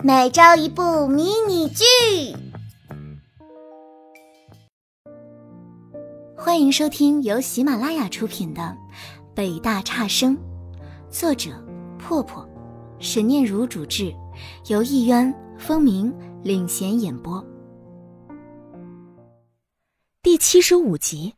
每周一部迷你剧。欢迎收听由喜马拉雅出品的《北大差生》，作者破破，沈念如主制，由艺渊、风鸣领衔演播。第75集。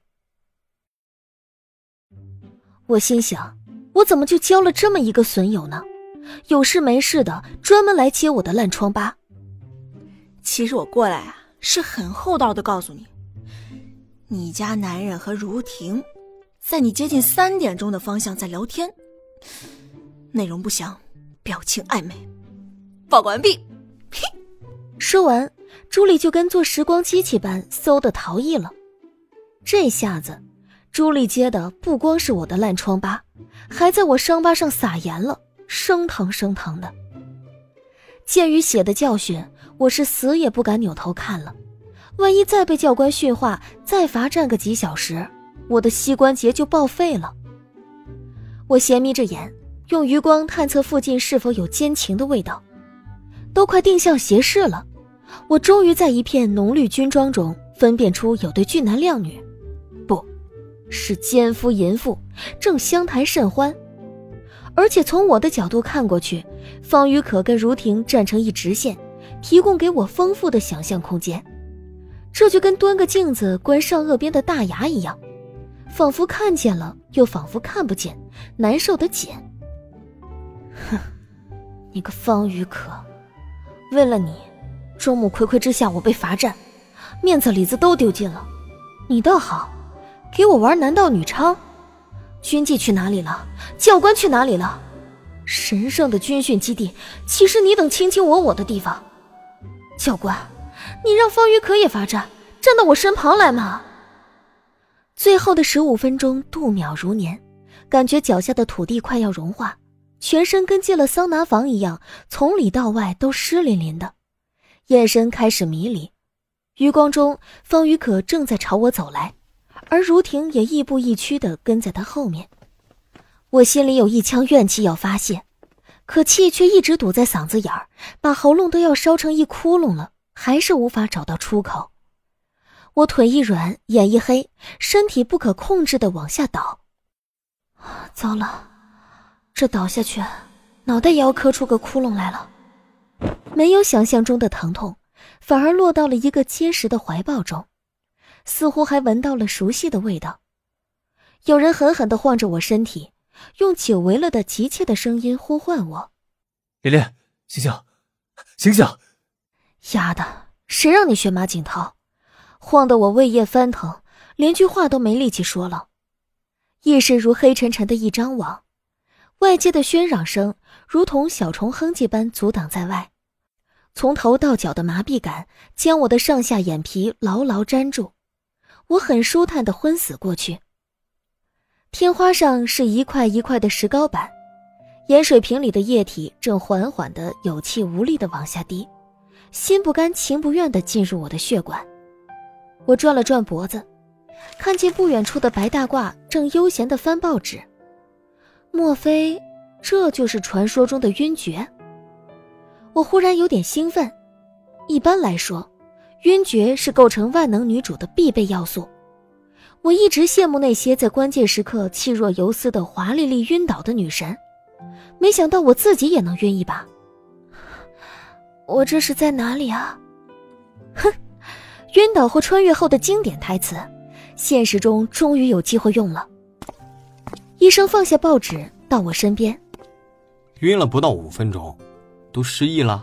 我心想，我怎么就交了这么一个损友呢？有事没事的专门来揭我的烂疮疤。 其实我过来啊，是很厚道的告诉你，你家男人和如婷在你接近3点钟的方向在聊天，内容不详，表情暧昧。报告完毕。 说完，朱莉就跟做时光机器般嗖的逃逸了。这下子朱莉接的不光是我的烂疮疤，还在我伤疤上撒盐了，生疼生疼的。鉴于血的教训，我是死也不敢扭头看了，万一再被教官训话，再罚站个几小时，我的膝关节就报废了。我斜眯着眼，用余光探测附近是否有奸情的味道。都快定向斜视了，我终于在一片浓绿军装中分辨出有对俊男靓女，不是奸夫淫妇，正相谈甚欢。而且从我的角度看过去，方宇可跟如婷站成一直线，提供给我丰富的想象空间。这就跟端个镜子关上颚边的大牙一样，仿佛看见了又仿佛看不见，难受的紧。哼，你个方宇可，为了你，众目睽睽之下我被罚站，面子里子都丢尽了。你倒好，给我玩男盗女娼。军纪去哪里了？教官去哪里了？神圣的军训基地岂是你等卿卿我我的地方？教官，你让方宇可也罚站，站到我身旁来嘛。最后的15分钟度秒如年，感觉脚下的土地快要融化，全身跟进了桑拿房一样，从里到外都湿淋淋的，眼神开始迷离。余光中，方宇可正在朝我走来，而如婷也亦步亦趋地跟在他后面。我心里有一腔怨气要发泄，可气却一直堵在嗓子眼儿，把喉咙都要烧成一窟窿了，还是无法找到出口。我腿一软，眼一黑，身体不可控制地往下倒。糟了，这倒下去，脑袋也要磕出个窟窿来了。没有想象中的疼痛，反而落到了一个结实的怀抱中，似乎还闻到了熟悉的味道。有人狠狠地晃着我身体，用久违了的急切的声音呼唤我： 连连，醒醒，醒醒！ 丫的，谁让你学马景涛？晃得我胃液翻腾，连句话都没力气说了。意识如黑沉沉的一张网，外界的喧嚷声如同小虫哼唧般阻挡在外，从头到脚的麻痹感将我的上下眼皮牢牢粘住，我很舒坦地昏死过去。天花上是一块一块的石膏板，盐水瓶里的液体正缓缓地有气无力地往下滴，心不甘情不愿地进入我的血管。我转了转脖子，看见不远处的白大褂正悠闲地翻报纸，莫非这就是传说中的晕厥？我忽然有点兴奋。一般来说，晕厥是构成万能女主的必备要素。我一直羡慕那些在关键时刻气若游丝的华丽丽晕倒的女神，没想到我自己也能晕一把。我这是在哪里啊？哼，晕倒或穿越后的经典台词，现实中终于有机会用了。医生放下报纸到我身边。 晕了不到5分钟，都失忆了。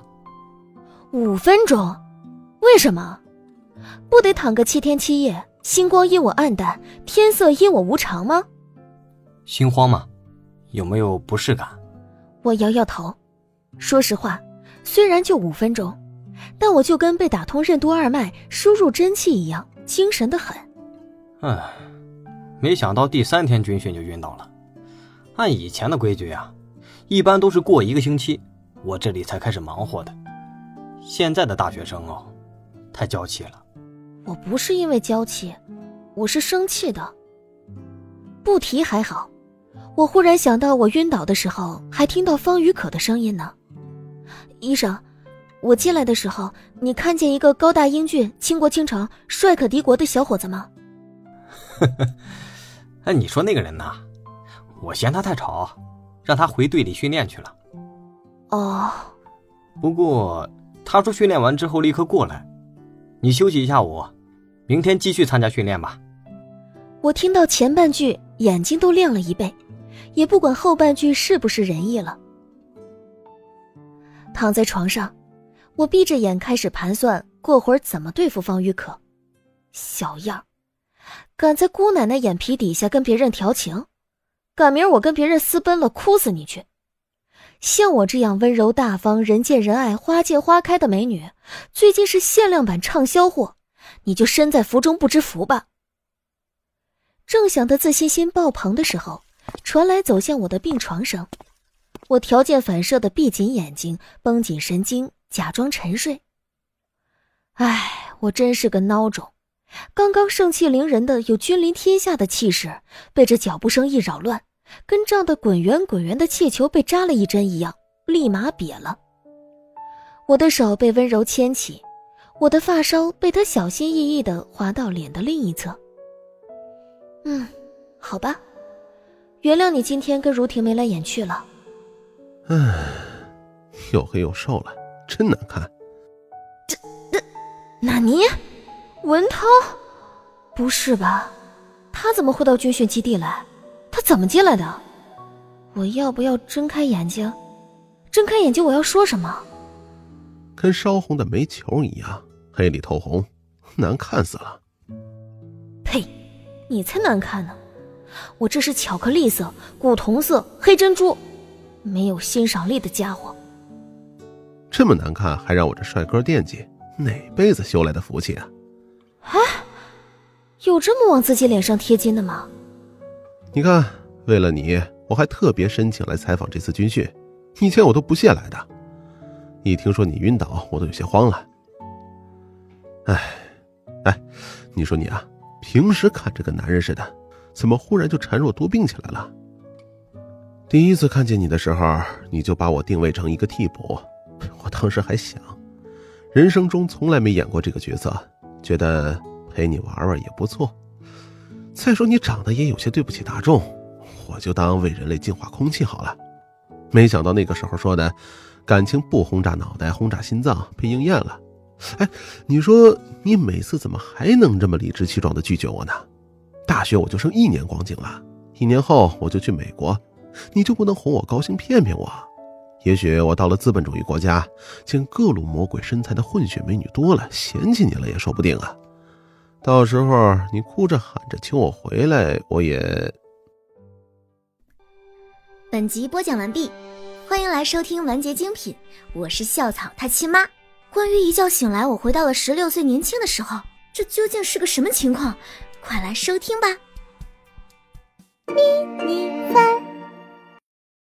5分钟？为什么？不得躺个7天7夜，星光因我暗淡，天色因我无常吗？ 心慌吗？有没有不适感？ 我摇摇头。说实话，虽然就5分钟，但我就跟被打通任督二脉输入真气一样，精神得很。 没想到第3天军训就晕倒了。按以前的规矩啊，一般都是过1个星期我这里才开始忙活的。现在的大学生哦，太娇气了。 我不是因为娇气，我是生气的。不提还好，我忽然想到我晕倒的时候还听到方宇可的声音呢。医生， 我进来的时候，你看见一个高大英俊、倾国倾城、帅可敌国的小伙子吗？ 你说那个人呢？我嫌他太吵，让他回队里训练去了。 哦。 不过他说训练完之后立刻过来，你休息一下午，明天继续参加训练吧。 我听到前半句，眼睛都亮了一倍，也不管后半句是不是仁义了。躺在床上，我闭着眼开始盘算过会儿怎么对付方玉可。小样儿，敢在姑奶奶眼皮底下跟别人调情，赶明儿我跟别人私奔了，哭死你去！像我这样温柔大方、人见人爱、花见花开的美女，最近是限量版畅销货，你就身在福中不知福吧。正想得自信心爆棚的时候，传来走向我的病床声。我条件反射地闭紧眼睛，绷紧神经，假装沉睡。唉，我真是个孬种，刚刚盛气凌人的有君临天下的气势，被这脚步声一扰乱，跟胀得滚圆滚圆的气球被扎了一针一样，立马瘪了。我的手被温柔牵起，我的发梢被他小心翼翼地滑到脸的另一侧。好吧，原谅你今天跟如婷眉来眼去了。 又黑又瘦了，真难看。 纳尼？文涛？不是吧，他怎么会到军训基地来？他怎么进来的？我要不要睁开眼睛？睁开眼睛我要说什么？ 跟烧红的煤球一样，黑里透红，难看死了。 呸，你才难看呢！我这是巧克力色、古铜色、黑珍珠，没有欣赏力的家伙。 这么难看还让我这帅哥惦记，哪辈子修来的福气啊？ 有这么往自己脸上贴金的吗？ 你看，为了你，我还特别申请来采访这次军训，以前我都不屑来的。一听说你晕倒，我都有些慌了。你说你啊，平时看着跟男人似的，怎么忽然就孱弱多病起来了？第一次看见你的时候，你就把我定位成一个替补，我当时还想，人生中从来没演过这个角色，觉得陪你玩玩也不错。再说你长得也有些对不起大众，我就当为人类净化空气好了。没想到那个时候说的感情不轰炸脑袋轰炸心脏被应验了。你说你每次怎么还能这么理直气壮地拒绝我呢？大学我就剩1年光景了，1年后我就去美国，你就不能哄我高兴骗骗我？也许我到了资本主义国家，见各路魔鬼身材的混血美女多了，嫌弃你了也说不定啊。到时候你哭着喊着请我回来，我也…… 本集播讲完毕，欢迎来收听完结精品，我是校草他亲妈。关于一觉醒来我回到了16岁年轻的时候，这究竟是个什么情况？快来收听吧。迷你番